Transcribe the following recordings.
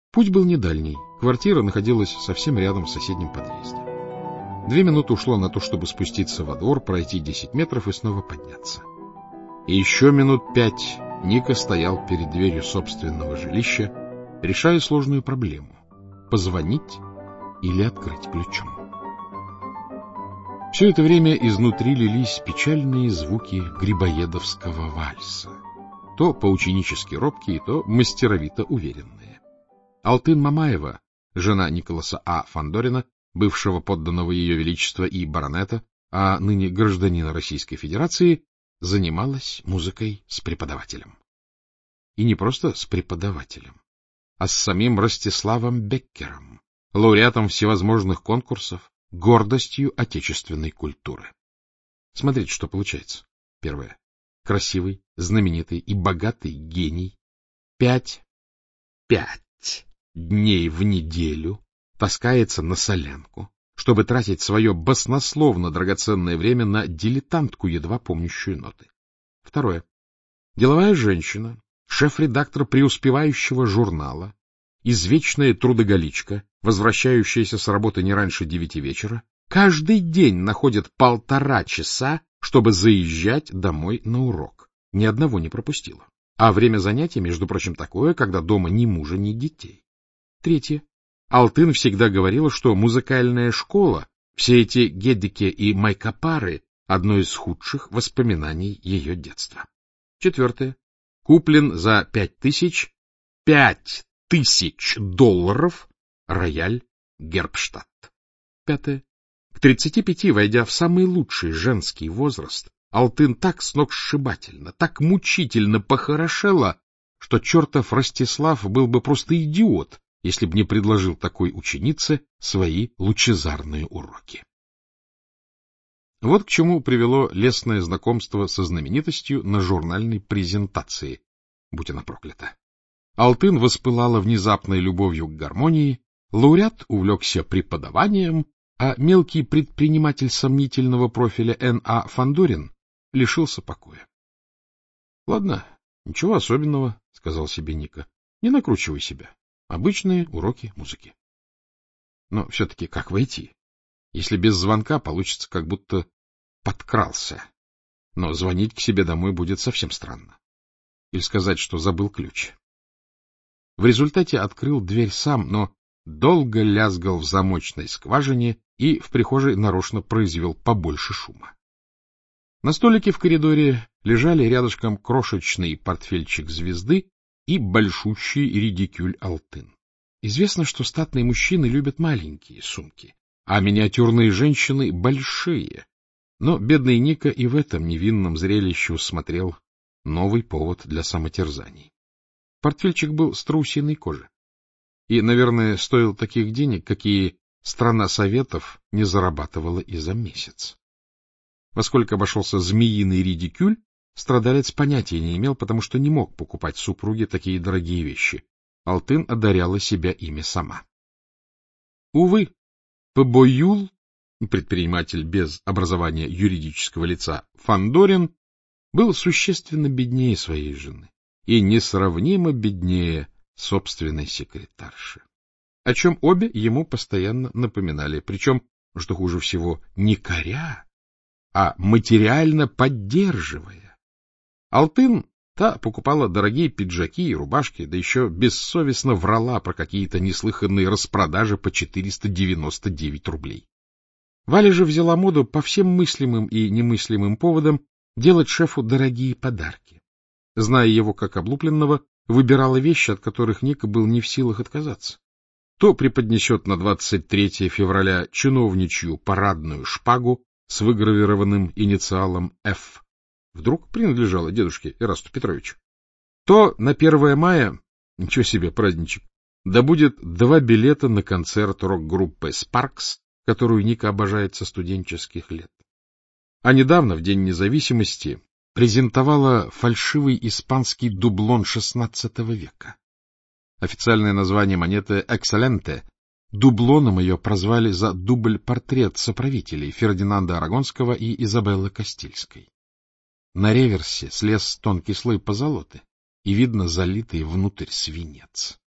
Путь был недальний. Квартира находилась совсем рядом в соседнем подъезде. 2 минуты ушло на то, чтобы спуститься во двор, пройти 10 метров и снова подняться. И еще минут 5 Ника стоял перед дверью собственного жилища, решая сложную проблему — позвонить или открыть ключом. Все это время изнутри лились печальные звуки грибоедовского вальса, то поученически робкие, то мастеровито уверенные. Алтын Мамаева, жена Николаса А. Фандорина, бывшего подданного Ее Величества и баронета, а ныне гражданина Российской Федерации, занималась музыкой с преподавателем. И не просто с преподавателем, а с самим Ростиславом Беккером, лауреатом всевозможных конкурсов, гордостью отечественной культуры. Смотрите, что получается. Первое. Красивый, знаменитый и богатый гений 5 дней в неделю таскается на солянку, чтобы тратить свое баснословно драгоценное время на дилетантку, едва помнящую ноты. Второе. Деловая женщина, шеф-редактор преуспевающего журнала, извечная трудоголичка, возвращающаяся с работы не раньше 9 вечера, каждый день находит 1,5 часа, чтобы заезжать домой на урок. Ни одного не пропустила. А время занятий, между прочим, такое, когда дома ни мужа, ни детей. Третье. Алтын всегда говорила, что музыкальная школа, все эти Гедеке и Майкопары — одно из худших воспоминаний ее детства. Четвертое. Куплен за $5000 рояль Гербштадт. Пятое. К 35, войдя в самый лучший женский возраст, Алтын так сногсшибательно, так мучительно похорошела, что чертов Ростислав был бы просто идиот, если б не предложил такой ученице свои лучезарные уроки. Вот к чему привело лестное знакомство со знаменитостью на журнальной презентации, будь она проклята. Алтын воспылала внезапной любовью к гармонии, лауреат увлекся преподаванием, а мелкий предприниматель сомнительного профиля Н.А. Фандорин лишился покоя. — Ладно, ничего особенного, — сказал себе Ника. — Не накручивай себя. Обычные уроки музыки. Но все-таки как войти? Если без звонка, получится, как будто подкрался. Но звонить к себе домой будет совсем странно. Или сказать, что забыл ключ. В результате открыл дверь сам, но долго лязгал в замочной скважине и в прихожей нарочно произвел побольше шума. На столике в коридоре лежали рядышком крошечный портфельчик звезды и большущий редикюль Алтын. Известно, что статные мужчины любят маленькие сумки, а миниатюрные женщины — большие. Но бедный Ника и в этом невинном зрелище усмотрел новый повод для самотерзаний. Портфельчик был страусиной кожи и, наверное, стоил таких денег, какие страна Советов не зарабатывала и за месяц. Во сколько обошелся змеиный редикюль, страдалец понятия не имел, потому что не мог покупать супруге такие дорогие вещи. Алтын одаряла себя ими сама. Увы, Побоюл, предприниматель без образования юридического лица, Фандорин, был существенно беднее своей жены и несравнимо беднее собственной секретарши, о чем обе ему постоянно напоминали, причем, что хуже всего, не коря, а материально поддерживая. Алтын та покупала дорогие пиджаки и рубашки, да еще бессовестно врала про какие-то неслыханные распродажи по 499 рублей. Валя же взяла моду по всем мыслимым и немыслимым поводам делать шефу дорогие подарки. Зная его как облупленного, выбирала вещи, от которых Ника был не в силах отказаться. То преподнесет на 23 февраля чиновничью парадную шпагу с выгравированным инициалом «Ф». Вдруг принадлежала дедушке Эрасту Петровичу. То на 1 мая, ничего себе праздничек, да будет 2 билета на концерт рок-группы «Спаркс», которую Ника обожает со студенческих лет. А недавно, в День независимости, презентовала фальшивый испанский дублон XVI века. Официальное название монеты «Экселленте». Дублоном ее прозвали за дубль-портрет соправителей Фердинанда Арагонского и Изабеллы Кастильской. На реверсе слез тонкий слой позолоты, и видно залитый внутрь свинец.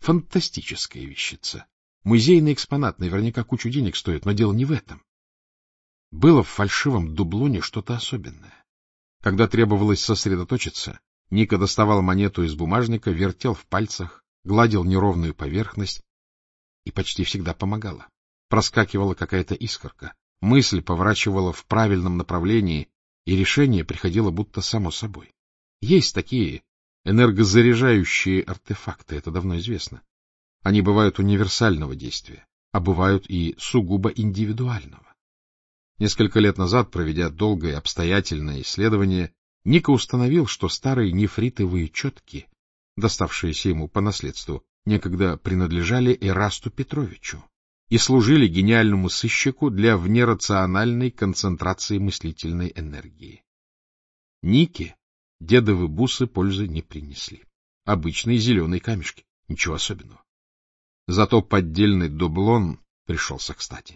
Фантастическая вещица. Музейный экспонат, наверняка кучу денег стоит, но дело не в этом. Было в фальшивом дублоне что-то особенное. Когда требовалось сосредоточиться, Ника доставал монету из бумажника, вертел в пальцах, гладил неровную поверхность и почти всегда помогало. Проскакивала какая-то искорка, мысль поворачивала в правильном направлении, и решение приходило будто само собой. Есть такие энергозаряжающие артефакты, это давно известно. Они бывают универсального действия, а бывают и сугубо индивидуального. Несколько лет назад, проведя долгое обстоятельное исследование, Ника установил, что старые нефритовые четки, доставшиеся ему по наследству, некогда принадлежали Эрасту Петровичу и служили гениальному сыщику для внерациональной концентрации мыслительной энергии. Нике дедовы бусы пользы не принесли. Обычные зеленые камешки, ничего особенного. Зато поддельный дублон пришелся кстати.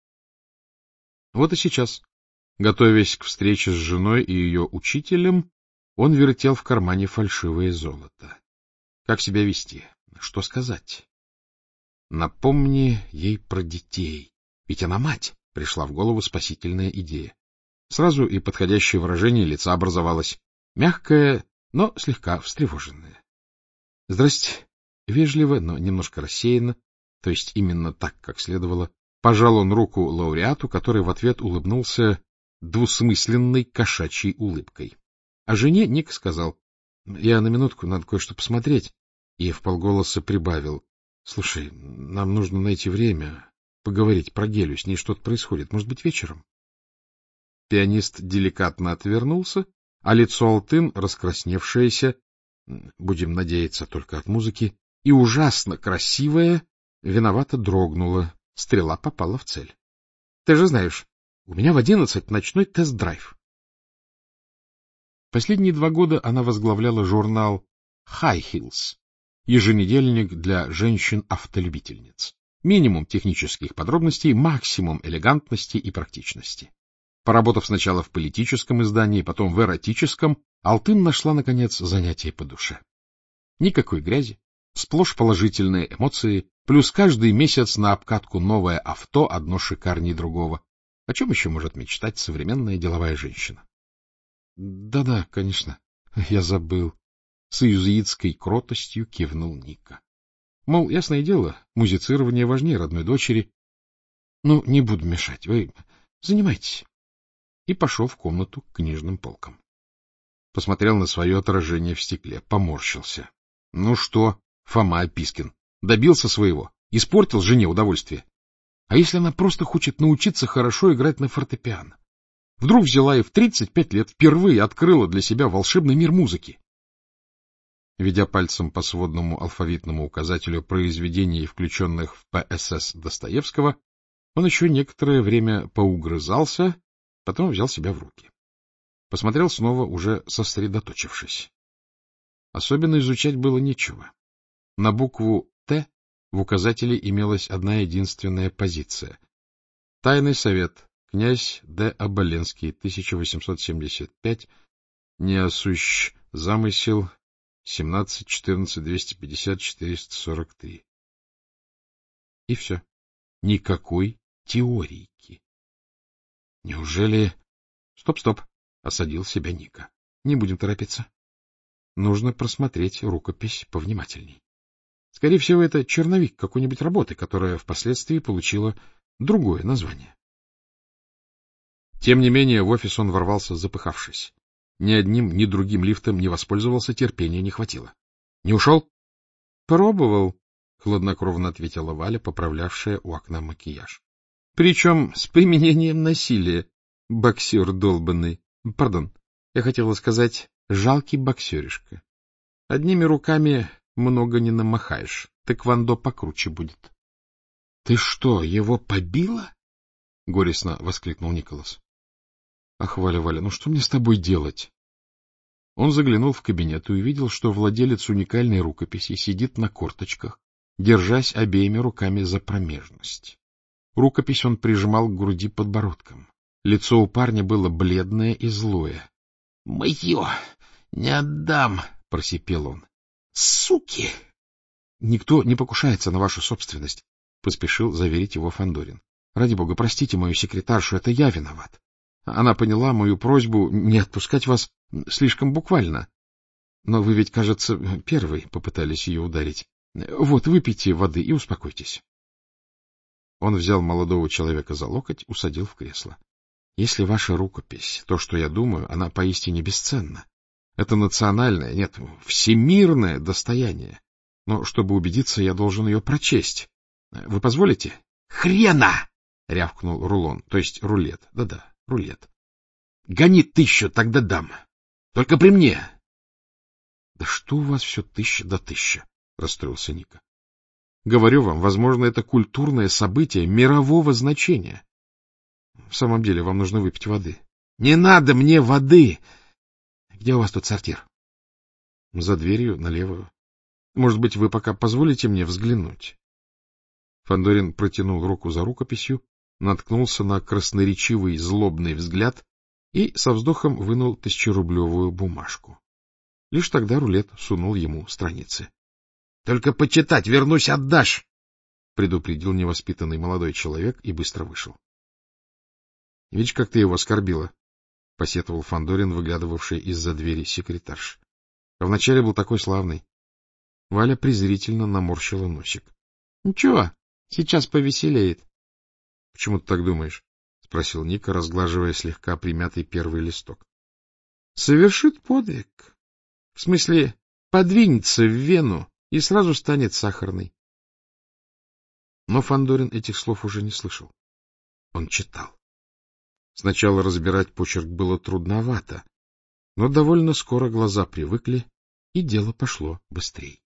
Вот и сейчас, готовясь к встрече с женой и ее учителем, он вертел в кармане фальшивое золото. Как себя вести? Что сказать? Напомни ей про детей. Ведь она мать, пришла в голову спасительная идея. Сразу и подходящее выражение лица образовалось. Мягкое, но слегка встревоженное. — Здрасте. Вежливо, но немножко рассеянно, то есть именно так, как следовало, пожал он руку лауреату, который в ответ улыбнулся двусмысленной кошачьей улыбкой. А жене Ник сказал: — Я на минутку, надо кое-что посмотреть. И вполголоса прибавил: — Слушай, нам нужно найти время поговорить про Гелю, с ней что-то происходит, может быть, вечером? Пианист деликатно отвернулся, а лицо Алтын, раскрасневшееся, будем надеяться только от музыки, и ужасно красивое, виновато дрогнуло. Стрела попала в цель. — Ты же знаешь, у меня в 11 ночной тест-драйв. Последние 2 года она возглавляла журнал High Heels, еженедельник для женщин-автолюбительниц. Минимум технических подробностей, максимум элегантности и практичности. Поработав сначала в политическом издании, потом в эротическом, Алтын нашла, наконец, занятие по душе. Никакой грязи, сплошь положительные эмоции, плюс каждый месяц на обкатку новое авто, одно шикарней другого. О чем еще может мечтать современная деловая женщина? Да-да, конечно, я забыл. С иезуитской кротостью кивнул Ника. Мол, ясное дело, музицирование важнее родной дочери. Ну, не буду мешать, вы занимайтесь. И пошел в комнату к книжным полкам. Посмотрел на свое отражение в стекле, поморщился. Ну что, Фома Опискин, добился своего, испортил жене удовольствие. А если она просто хочет научиться хорошо играть на фортепиано? Вдруг взяла и в 35 лет впервые открыла для себя волшебный мир музыки. Ведя пальцем по сводному алфавитному указателю произведений, включенных в ПСС Достоевского, он еще некоторое время поугрызался, потом взял себя в руки. Посмотрел снова, уже сосредоточившись. Особенно изучать было нечего. На букву «Т» в указателе имелась одна единственная позиция. Тайный совет. Князь Д. Оболенский, 1875. Неосущ. Замысел. 17, 14, 250, 443. И все. Никакой теорийки. Неужели... Стоп, осадил себя Ника. Не будем торопиться. Нужно просмотреть рукопись повнимательней. Скорее всего, это черновик какой-нибудь работы, которая впоследствии получила другое название. Тем не менее, в офис он ворвался, запыхавшись. Ни одним, ни другим лифтом не воспользовался, терпения не хватило. — Не ушел? — Пробовал, — хладнокровно ответила Валя, поправлявшая у окна макияж. — Причем с применением насилия, боксер долбанный. Пардон, я хотела сказать, жалкий боксеришка. Одними руками много не намахаешь, тэквондо покруче будет. — Ты что, его побила? — горестно воскликнул Николас. — Ах, Валя, ну что мне с тобой делать? Он заглянул в кабинет и увидел, что владелец уникальной рукописи сидит на корточках, держась обеими руками за промежность. Рукопись он прижимал к груди подбородком. Лицо у парня было бледное и злое. — Мое! Не отдам! — просипел он. — Суки! Никто не покушается на вашу собственность, — поспешил заверить его Фандорин. — Ради бога, простите мою секретаршу, это я виноват. Она поняла мою просьбу не отпускать вас слишком буквально. Но вы ведь, кажется, первый попытались ее ударить. Вот, выпейте воды и успокойтесь. Он взял молодого человека за локоть, усадил в кресло. — Если ваша рукопись, то, что я думаю, она поистине бесценна. Это национальное, нет, всемирное достояние. Но чтобы убедиться, я должен ее прочесть. Вы позволите? — Хрена! — рявкнул Рулон, то есть рулет. Да-да, рулет. — Гони 1000, тогда дам. Только при мне. — Да что у вас все 1000 да 1000? — расстроился Ника. — Говорю вам, возможно, это культурное событие мирового значения. В самом деле, вам нужно выпить воды. — Не надо мне воды! Где у вас тут сортир? — За дверью, налево. Может быть, вы пока позволите мне взглянуть? Фандорин протянул руку за рукописью, наткнулся на красноречивый злобный взгляд и со вздохом вынул 1000-рублевую бумажку. Лишь тогда рулет сунул ему страницы. — Только почитать, вернусь, отдашь! — предупредил невоспитанный молодой человек и быстро вышел. — Видишь, как ты его оскорбила? — посетовал Фандорин, выглядывавший из-за двери секретарш. — А вначале был такой славный. Валя презрительно наморщила носик. — Ничего, сейчас повеселеет. — Почему ты так думаешь? — спросил Ника, разглаживая слегка примятый первый листок. — Совершит подвиг. В смысле, подвинется в Вену и сразу станет сахарной. Но Фандорин этих слов уже не слышал. Он читал. Сначала разбирать почерк было трудновато, но довольно скоро глаза привыкли, и дело пошло быстрее.